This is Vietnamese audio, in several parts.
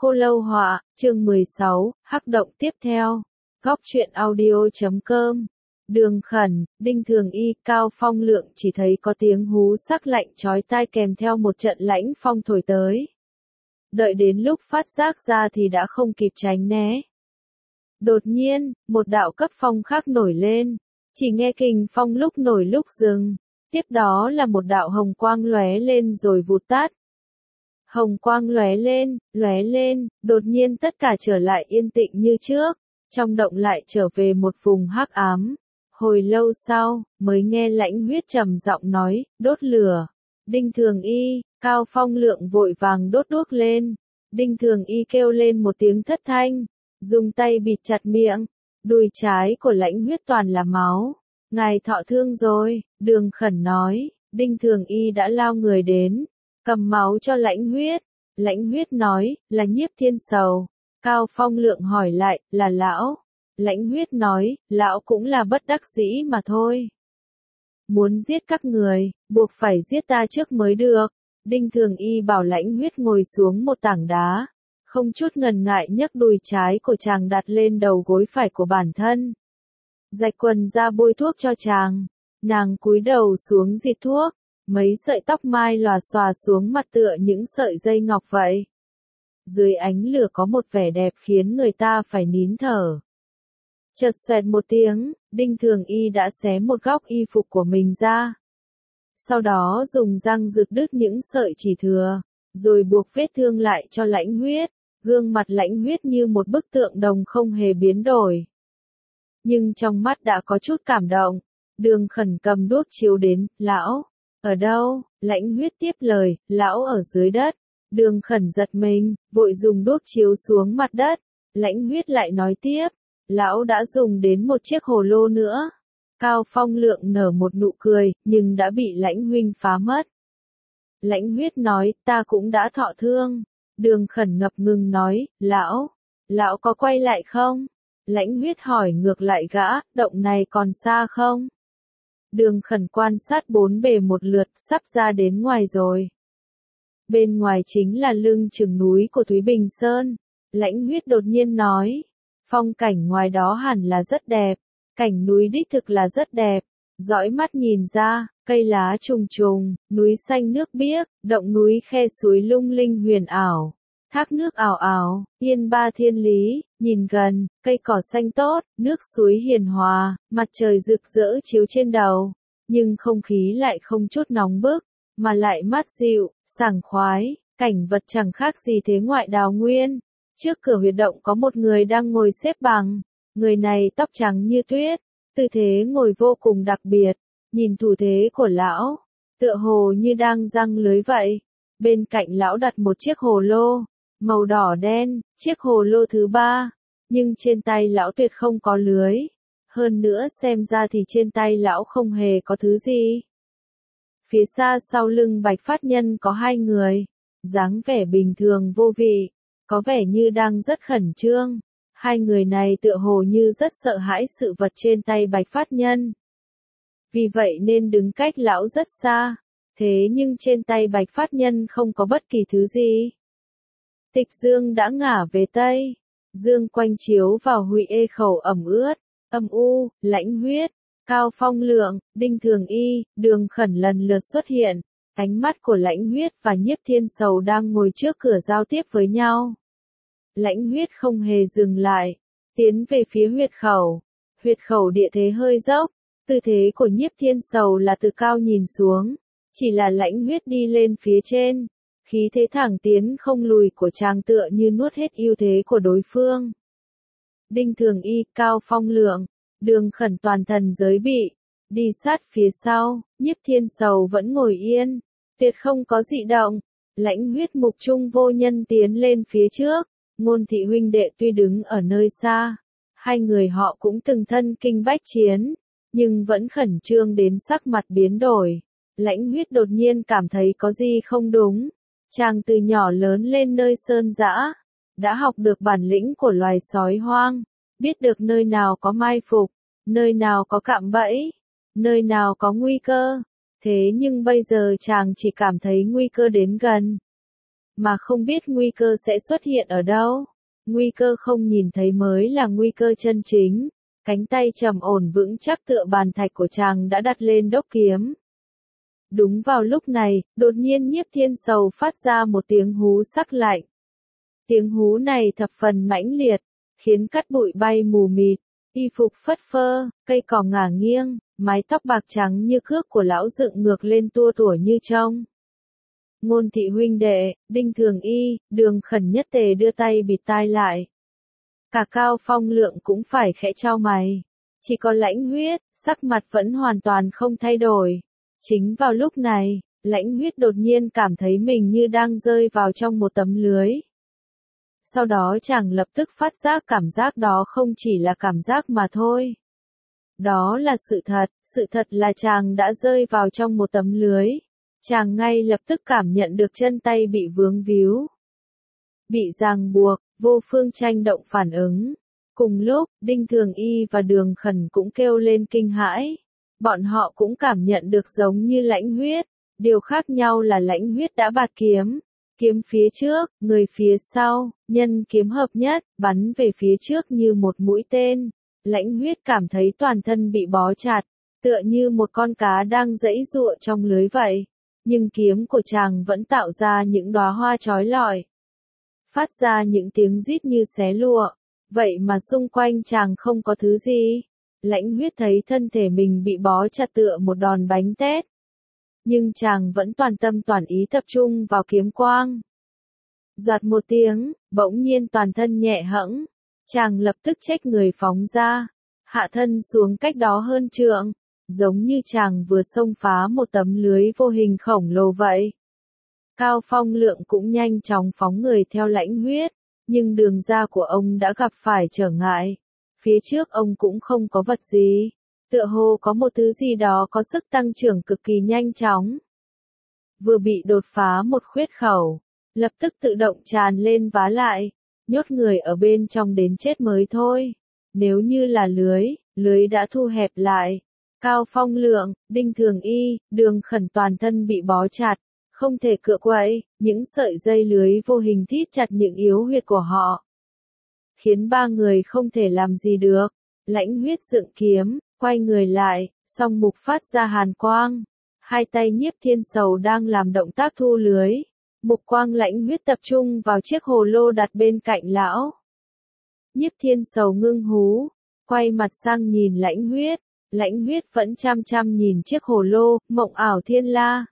Khô Lâu Họa, chương 16, Hắc động tiếp theo. Góc truyện audio.com. Đường Khẩn, Đinh Thường Y, Cao Phong Lượng chỉ thấy có tiếng hú sắc lạnh chói tai kèm theo một trận lãnh phong thổi tới. Đợi đến lúc phát giác ra thì đã không kịp tránh né. Đột nhiên, một đạo cấp phong khác nổi lên, chỉ nghe kình phong lúc nổi lúc dừng, tiếp đó là một đạo hồng quang lóe lên rồi vụt tắt. Hồng quang lóe lên, đột nhiên tất cả trở lại yên tĩnh như trước, trong động lại trở về một vùng hắc ám. Hồi lâu sau, mới nghe Lãnh Huyết trầm giọng nói, đốt lửa. Đinh Thường Y, Cao Phong Lượng vội vàng đốt đuốc lên. Đinh Thường Y kêu lên một tiếng thất thanh, dùng tay bịt chặt miệng. Đùi trái của Lãnh Huyết toàn là máu. Ngài thọ thương rồi, Đường Khẩn nói. Đinh Thường Y đã lao người đến, cầm máu cho Lãnh Huyết. Lãnh Huyết nói, là Nhiếp Thiên Sầu. Cao Phong Lượng hỏi lại, là lão? Lãnh Huyết nói, lão cũng là bất đắc dĩ mà thôi. Muốn giết các người, buộc phải giết ta trước mới được. Đinh Thường Y bảo Lãnh Huyết ngồi xuống một tảng đá, không chút ngần ngại nhấc đùi trái của chàng đặt lên đầu gối phải của bản thân. Rạch quần ra bôi thuốc cho chàng, nàng cúi đầu xuống rịt thuốc, mấy sợi tóc mai lòa xòa xuống mặt tựa những sợi dây ngọc vậy. Dưới ánh lửa có một vẻ đẹp khiến người ta phải nín thở. Chợt xoẹt một tiếng, Đinh Thường Y đã xé một góc y phục của mình ra. Sau đó dùng răng rực đứt những sợi chỉ thừa, rồi buộc vết thương lại cho Lãnh Huyết. Gương mặt Lãnh Huyết như một bức tượng đồng không hề biến đổi. Nhưng trong mắt đã có chút cảm động. Đường Khẩn cầm đuốc chiếu đến, lão, ở đâu? Lãnh Huyết tiếp lời, lão ở dưới đất. Đường Khẩn giật mình, vội dùng đuốc chiếu xuống mặt đất. Lãnh Huyết lại nói tiếp, lão đã dùng đến một chiếc hồ lô nữa. Cao Phong Lượng nở một nụ cười, nhưng đã bị Lãnh huynh phá mất. Lãnh Huyết nói, ta cũng đã thọ thương. Đường Khẩn ngập ngừng nói, lão có quay lại không? Lãnh Huyết hỏi ngược lại gã, động này còn xa không? Đường Khẩn quan sát bốn bề một lượt, sắp ra đến ngoài rồi. Bên ngoài chính là lưng chừng núi của Thúy Bình Sơn. Lãnh Huyết đột nhiên nói, phong cảnh ngoài đó hẳn là rất đẹp, cảnh núi đích thực là rất đẹp. Dõi mắt nhìn ra, cây lá trùng trùng, núi xanh nước biếc, động núi khe suối lung linh huyền ảo, thác nước ảo ảo, yên ba thiên lý. Nhìn gần, cây cỏ xanh tốt, nước suối hiền hòa, mặt trời rực rỡ chiếu trên đầu, nhưng không khí lại không chút nóng bức, mà lại mát dịu, sảng khoái. Cảnh vật chẳng khác gì thế ngoại đào nguyên. Trước cửa huyệt động có một người đang ngồi xếp bằng, người này tóc trắng như tuyết, tư thế ngồi vô cùng đặc biệt. Nhìn thủ thế của lão, tựa hồ như đang giăng lưới vậy. Bên cạnh lão đặt một chiếc hồ lô, màu đỏ đen, chiếc hồ lô thứ ba, nhưng trên tay lão tuyệt không có lưới. Hơn nữa xem ra thì trên tay lão không hề có thứ gì. Phía xa sau lưng Bạch Phát Nhân có hai người, dáng vẻ bình thường vô vị, có vẻ như đang rất khẩn trương. Hai người này tựa hồ như rất sợ hãi sự vật trên tay Bạch Phát Nhân. Vì vậy nên đứng cách lão rất xa, thế nhưng trên tay Bạch Phát Nhân không có bất kỳ thứ gì. Tịch dương đã ngả về Tây, dương quanh chiếu vào Hụy Ê khẩu ẩm ướt, âm u. Lãnh Huyết, Cao Phong Lượng, Đinh Thường Y, Đường Khẩn lần lượt xuất hiện. Ánh mắt của Lãnh Huyết và Nhiếp Thiên Sầu đang ngồi trước cửa giao tiếp với nhau. Lãnh Huyết không hề dừng lại, tiến về phía huyệt khẩu. Huyệt khẩu địa thế hơi dốc, tư thế của Nhiếp Thiên Sầu là từ cao nhìn xuống, chỉ là Lãnh Huyết đi lên phía trên. Khí thế thẳng tiến không lùi của chàng tựa như nuốt hết ưu thế của đối phương. Đinh Thường Y, Cao Phong Lượng, Đường Khẩn toàn thần giới bị, đi sát phía sau. Nhiếp Thiên Sầu vẫn ngồi yên, tuyệt không có dị động. Lãnh Huyết mục trung vô nhân tiến lên phía trước. Ngôn thị huynh đệ tuy đứng ở nơi xa, hai người họ cũng từng thân kinh bách chiến, nhưng vẫn khẩn trương đến sắc mặt biến đổi. Lãnh Huyết đột nhiên cảm thấy có gì không đúng. Chàng từ nhỏ lớn lên nơi sơn dã, đã học được bản lĩnh của loài sói hoang, biết được nơi nào có mai phục, nơi nào có cạm bẫy, nơi nào có nguy cơ. Thế nhưng bây giờ chàng chỉ cảm thấy nguy cơ đến gần. mà không biết nguy cơ sẽ xuất hiện ở đâu. Nguy cơ không nhìn thấy mới là nguy cơ chân chính. Cánh tay trầm ổn vững chắc tựa bàn thạch của chàng đã đặt lên đốc kiếm. Đúng vào lúc này, đột nhiên Nhiếp Thiên Sầu phát ra một tiếng hú sắc lạnh. Tiếng hú này thập phần mãnh liệt, khiến cát bụi bay mù mịt, y phục phất phơ, cây cỏ ngả nghiêng, mái tóc bạc trắng như cước của lão dựng ngược lên tua tủa như trông. Ngôn Thị huynh đệ, Đinh Thường Y, Đường Khẩn nhất tề đưa tay bịt tai lại. Cả Cao Phong Lượng cũng phải khẽ chau mày. Chỉ có Lãnh Huyết, sắc mặt vẫn hoàn toàn không thay đổi. Chính vào lúc này, Lãnh Huyết đột nhiên cảm thấy mình như đang rơi vào trong một tấm lưới. Sau đó chàng lập tức phát giác cảm giác đó không chỉ là cảm giác mà thôi. Đó là sự thật là chàng đã rơi vào trong một tấm lưới. Chàng ngay lập tức cảm nhận được chân tay bị vướng víu, bị ràng buộc, vô phương tranh động phản ứng. Cùng lúc, Đinh Thường Y và Đường Khẩn cũng kêu lên kinh hãi. Bọn họ cũng cảm nhận được giống như Lãnh Huyết. Điều khác nhau là Lãnh Huyết đã bạt kiếm. Kiếm phía trước, người phía sau, nhân kiếm hợp nhất, bắn về phía trước như một mũi tên. Lãnh Huyết cảm thấy toàn thân bị bó chặt, tựa như một con cá đang giãy giụa trong lưới vậy. Nhưng kiếm của chàng vẫn tạo ra những đóa hoa chói lọi, phát ra những tiếng rít như xé lụa. Vậy mà xung quanh chàng không có thứ gì. Lãnh Huyết thấy thân thể mình bị bó chặt tựa một đòn bánh tét. Nhưng chàng vẫn toàn tâm toàn ý tập trung vào kiếm quang. Giọt một tiếng, bỗng nhiên toàn thân nhẹ hẫng. Chàng lập tức chếch người phóng ra, hạ thân xuống cách đó hơn trượng, giống như chàng vừa xông phá một tấm lưới vô hình khổng lồ vậy. Cao Phong Lượng cũng nhanh chóng phóng người theo Lãnh Huyết, nhưng đường ra của ông đã gặp phải trở ngại. Phía trước ông cũng không có vật gì, tựa hồ có một thứ gì đó có sức tăng trưởng cực kỳ nhanh chóng. Vừa bị đột phá một khuyết khẩu, lập tức tự động tràn lên vá lại, nhốt người ở bên trong đến chết mới thôi. Nếu như là lưới đã thu hẹp lại. Cao Phong Lượng, Đinh Thường Y, Đường Khẩn toàn thân bị bó chặt, không thể cựa quậy, những sợi dây lưới vô hình thít chặt những yếu huyệt của họ, khiến ba người không thể làm gì được. Lãnh Huyết dựng kiếm, quay người lại, song mục phát ra hàn quang. Hai tay Nhiếp Thiên Sầu đang làm động tác thu lưới. Mục quang Lãnh Huyết tập trung vào chiếc hồ lô đặt bên cạnh lão. Nhiếp Thiên Sầu ngưng hú, quay mặt sang nhìn Lãnh Huyết. Lãnh Huyết vẫn chăm chăm nhìn chiếc hồ lô, Mộng Ảo Thiên La.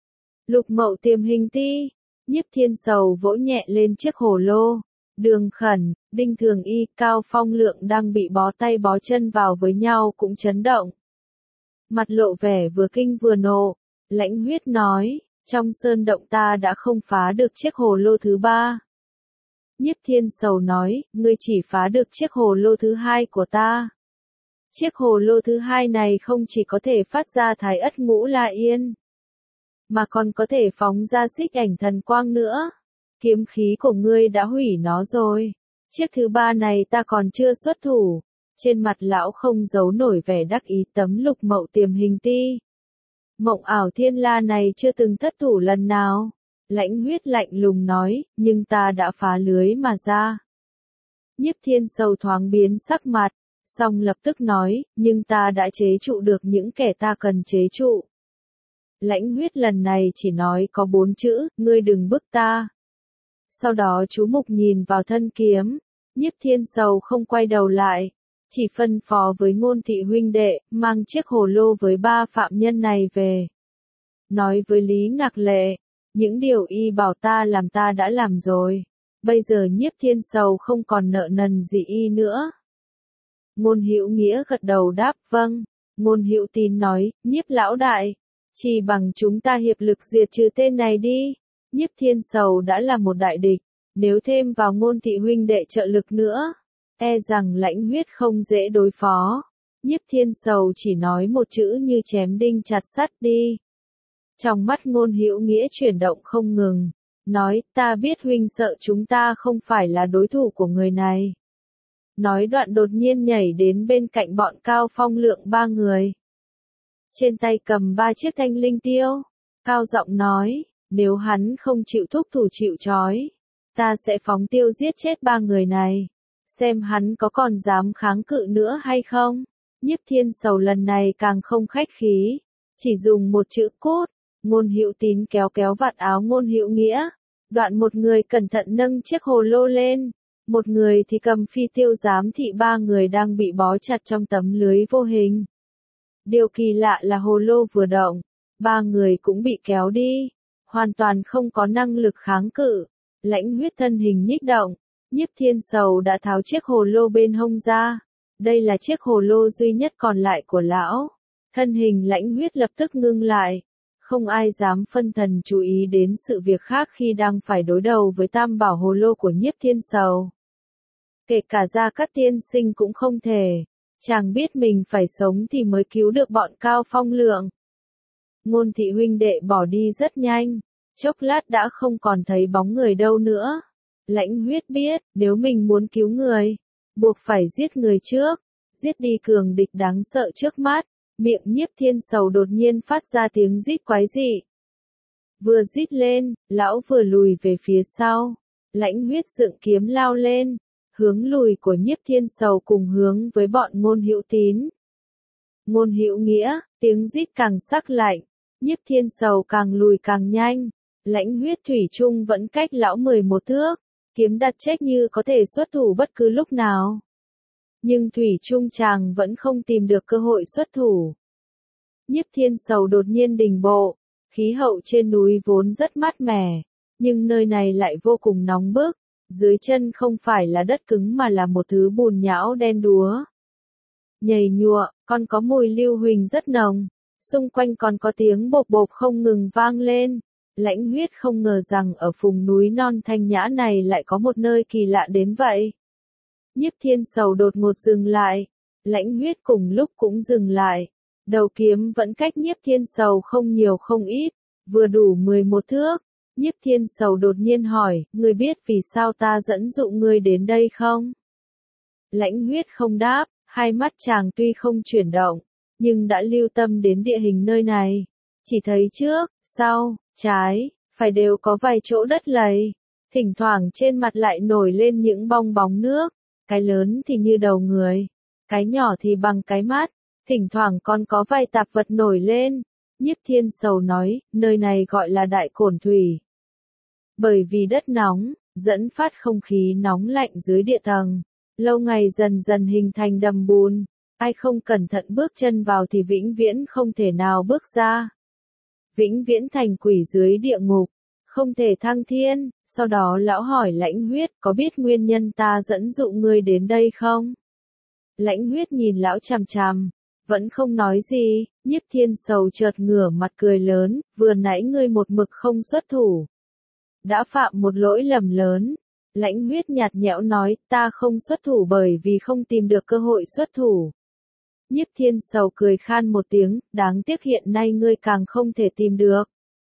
Lục Mậu Tiềm Hình Ti. Nhiếp Thiên Sầu vỗ nhẹ lên chiếc hồ lô. Đường Khẩn, Đinh Thường Y, Cao Phong Lượng đang bị bó tay bó chân vào với nhau cũng chấn động. Mặt lộ vẻ vừa kinh vừa nộ. Lãnh Huyết nói, trong sơn động ta đã không phá được chiếc hồ lô thứ 3. Nhiếp Thiên Sầu nói, ngươi chỉ phá được chiếc hồ lô thứ 2 của ta. Chiếc hồ lô thứ 2 này không chỉ có thể phát ra Thái Ất Ngũ La Yên, mà còn có thể phóng ra Xích Ảnh Thần Quang nữa. Kiếm khí của ngươi đã hủy nó rồi. Chiếc thứ 3 này ta còn chưa xuất thủ. Trên mặt lão không giấu nổi vẻ đắc ý tấm Lục Mậu Tiềm Hình Ti. Mộng Ảo Thiên La này chưa từng thất thủ lần nào. Lãnh Huyết lạnh lùng nói, nhưng ta đã phá lưới mà ra. Nhiếp Thiên Sầu thoáng biến sắc mặt, song lập tức nói, nhưng ta đã chế trụ được những kẻ ta cần chế trụ. Lãnh Huyết lần này chỉ nói có 4 chữ, ngươi đừng bức ta. Sau đó chú mục nhìn vào thân kiếm. Nhiếp Thiên Sầu không quay đầu lại, chỉ phân phó với Ngôn Thị huynh đệ, mang chiếc hồ lô với 3 phạm nhân này về. Nói với Lý Ngạc Lệ, những điều y bảo ta làm ta đã làm rồi. Bây giờ Nhiếp Thiên Sầu không còn nợ nần gì y nữa. Ngôn Hữu Nghĩa gật đầu đáp vâng. Ngôn Hữu Tín nói, Nhiếp lão đại, chỉ bằng chúng ta hiệp lực diệt trừ tên này đi. Nhiếp Thiên Sầu đã là một đại địch, nếu thêm vào Ngôn Thị huynh đệ trợ lực nữa, e rằng Lãnh Huyết không dễ đối phó. Nhiếp Thiên Sầu chỉ nói một chữ như chém đinh chặt sắt đi. Trong mắt Ngôn Hữu Nghĩa chuyển động không ngừng, nói, ta biết huynh sợ chúng ta không phải là đối thủ của người này. Nói đoạn đột nhiên nhảy đến bên cạnh bọn Cao Phong Lượng 3 người. Trên tay cầm 3 chiếc thanh linh tiêu. Cao giọng nói, Nếu hắn không chịu thúc thủ chịu trói, ta sẽ phóng tiêu giết chết ba người này. Xem hắn có còn dám kháng cự nữa hay không. Nhiếp Thiên Sầu lần này càng không khách khí. Chỉ dùng một chữ cút. Ngôn Hữu Tín kéo kéo vạt áo Ngôn Hữu Nghĩa. Đoạn một người cẩn thận nâng chiếc hồ lô lên. Một người thì cầm phi tiêu giám thị, ba người đang bị bó chặt trong tấm lưới vô hình. Điều kỳ lạ là hồ lô vừa động, ba người cũng bị kéo đi. Hoàn toàn không có năng lực kháng cự. Lãnh Huyết thân hình nhích động. Nhiếp Thiên Sầu đã tháo chiếc hồ lô bên hông ra. Đây là chiếc hồ lô duy nhất còn lại của lão. Thân hình Lãnh Huyết lập tức ngưng lại. Không ai dám phân thần chú ý đến sự việc khác khi đang phải đối đầu với tam bảo hồ lô của Nhiếp Thiên Sầu. Kể cả Gia Cát tiên sinh cũng không thể. Chàng biết mình phải sống thì mới cứu được bọn Cao Phong Lượng. Ngôn thị huynh đệ bỏ đi rất nhanh. Chốc lát đã không còn thấy bóng người đâu nữa. Lãnh Huyết biết, nếu mình muốn cứu người, buộc phải giết người trước. Giết đi cường địch đáng sợ trước mắt. Miệng Nhiếp Thiên Sầu đột nhiên phát ra tiếng rít quái dị. Vừa rít lên, lão vừa lùi về phía sau. Lãnh Huyết dựng kiếm lao lên. Hướng lùi của Nhiếp Thiên Sầu cùng hướng với bọn Ngôn Hữu Tín. Ngôn Hữu Nghĩa, tiếng rít càng sắc lạnh. Nhiếp Thiên Sầu càng lùi càng nhanh. Lãnh Huyết thủy chung vẫn cách lão 11 thước. Kiếm đặt chết như có thể xuất thủ bất cứ lúc nào. Nhưng thủy chung chàng vẫn không tìm được cơ hội xuất thủ. Nhiếp Thiên Sầu đột nhiên đình bộ. Khí hậu trên núi vốn rất mát mẻ. Nhưng nơi này lại vô cùng nóng bức. Dưới chân không phải là đất cứng mà là một thứ bùn nhão đen đúa. Nhầy nhụa, còn có mùi lưu huỳnh rất nồng. Xung quanh còn có tiếng bộp bộp không ngừng vang lên. Lãnh Huyết không ngờ rằng ở vùng núi non thanh nhã này lại có một nơi kỳ lạ đến vậy. Nhiếp Thiên Sầu đột ngột dừng lại. Lãnh Huyết cùng lúc cũng dừng lại. Đầu kiếm vẫn cách Nhiếp Thiên Sầu không nhiều không ít, vừa đủ 11 thước. Nhiếp Thiên Sầu đột nhiên hỏi, ngươi biết vì sao ta dẫn dụ ngươi đến đây không? Lãnh Huyết không đáp, hai mắt chàng tuy không chuyển động, nhưng đã lưu tâm đến địa hình nơi này. Chỉ thấy trước, sau, trái, phải đều có vài chỗ đất lầy. Thỉnh thoảng trên mặt lại nổi lên những bong bóng nước. Cái lớn thì như đầu người, cái nhỏ thì bằng cái mắt. Thỉnh thoảng còn có vài tạp vật nổi lên. Nhiếp Thiên Sầu nói, nơi này gọi là Đại Cổn Thủy. Bởi vì đất nóng, dẫn phát không khí nóng lạnh dưới địa tầng. Lâu ngày dần dần hình thành đầm bùn. Ai không cẩn thận bước chân vào thì vĩnh viễn không thể nào bước ra. Vĩnh viễn thành quỷ dưới địa ngục. Không thể thăng thiên. Sau đó lão hỏi Lãnh Huyết, có biết nguyên nhân ta dẫn dụ ngươi đến đây không? Lãnh Huyết nhìn lão chằm chằm. Vẫn không nói gì. Nhiếp Thiên Sầu chợt ngửa mặt cười lớn, vừa nãy ngươi một mực không xuất thủ. Đã phạm một lỗi lầm lớn. Lãnh Huyết nhạt nhẽo nói, ta không xuất thủ bởi vì không tìm được cơ hội xuất thủ. Nhiếp Thiên Sầu cười khan một tiếng, đáng tiếc hiện nay ngươi càng không thể tìm được.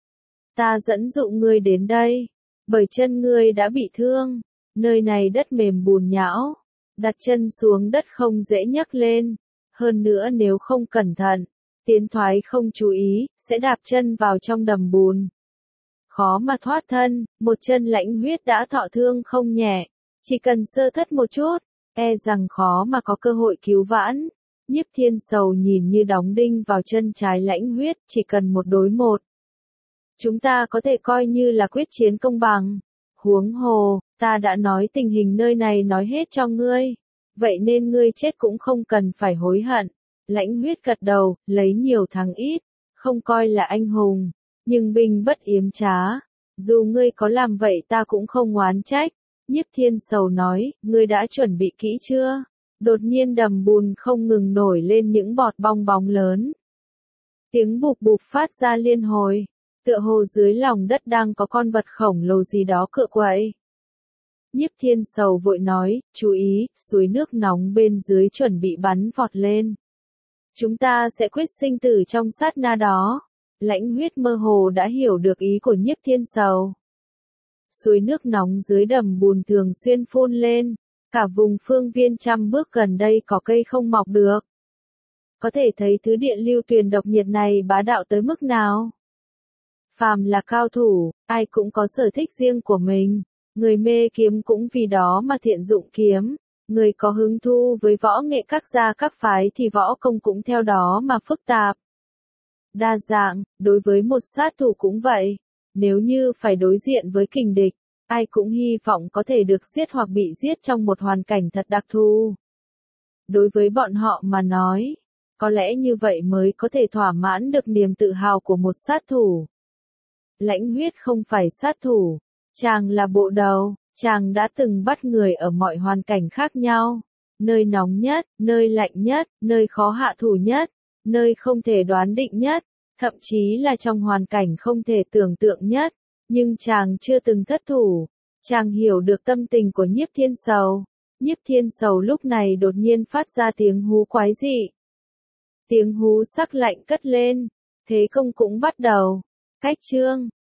Ta dẫn dụ ngươi đến đây, bởi chân ngươi đã bị thương. Nơi này đất mềm bùn nhão, đặt chân xuống đất không dễ nhấc lên. Hơn nữa nếu không cẩn thận, tiến thoái không chú ý, sẽ đạp chân vào trong đầm bùn. Khó mà thoát thân, một chân Lãnh Huyết đã thọ thương không nhẹ. Chỉ cần sơ thất một chút, e rằng khó mà có cơ hội cứu vãn. Nhiếp Thiên Sầu nhìn như đóng đinh vào chân trái Lãnh Huyết, chỉ cần một đối một. Chúng ta có thể coi như là quyết chiến công bằng. Huống hồ, ta đã nói tình hình nơi này nói hết cho ngươi. Vậy nên ngươi chết cũng không cần phải hối hận. Lãnh Huyết gật đầu, lấy nhiều thắng ít. Không coi là anh hùng, nhưng binh bất yếm trá. Dù ngươi có làm vậy ta cũng không oán trách. Nhiếp Thiên Sầu nói, ngươi đã chuẩn bị kỹ chưa? Đột nhiên đầm bùn không ngừng nổi lên những bọt bong bóng lớn. Tiếng bụp bụp phát ra liên hồi. Tựa hồ dưới lòng đất đang có con vật khổng lồ gì đó cựa quậy. Nhiếp Thiên Sầu vội nói, chú ý, suối nước nóng bên dưới chuẩn bị bắn vọt lên. Chúng ta sẽ quyết sinh tử trong sát na đó. Lãnh Huyết mơ hồ đã hiểu được ý của Nhiếp Thiên Sầu. Suối nước nóng dưới đầm bùn thường xuyên phun lên. Cả vùng phương viên trăm bước gần đây có cây không mọc được. Có thể thấy thứ điện lưu tuyền độc nhiệt này bá đạo tới mức nào. Phàm là cao thủ, ai cũng có sở thích riêng của mình. Người mê kiếm cũng vì đó mà thiện dụng kiếm. Người có hứng thú với võ nghệ các gia các phái thì võ công cũng theo đó mà phức tạp. Đa dạng, đối với một sát thủ cũng vậy. Nếu như phải đối diện với kình địch, ai cũng hy vọng có thể được giết hoặc bị giết trong một hoàn cảnh thật đặc thù. Đối với bọn họ mà nói, có lẽ như vậy mới có thể thỏa mãn được niềm tự hào của một sát thủ. Lãnh Huyết không phải sát thủ, chàng là bộ đầu, chàng đã từng bắt người ở mọi hoàn cảnh khác nhau, nơi nóng nhất, nơi lạnh nhất, nơi khó hạ thủ nhất, nơi không thể đoán định nhất, thậm chí là trong hoàn cảnh không thể tưởng tượng nhất, nhưng chàng chưa từng thất thủ. Chàng hiểu được tâm tình của Nhiếp Thiên Sầu. Nhiếp Thiên Sầu lúc này đột nhiên phát ra tiếng hú quái dị. Tiếng hú sắc lạnh cất lên, thế công cũng bắt đầu. Cách chương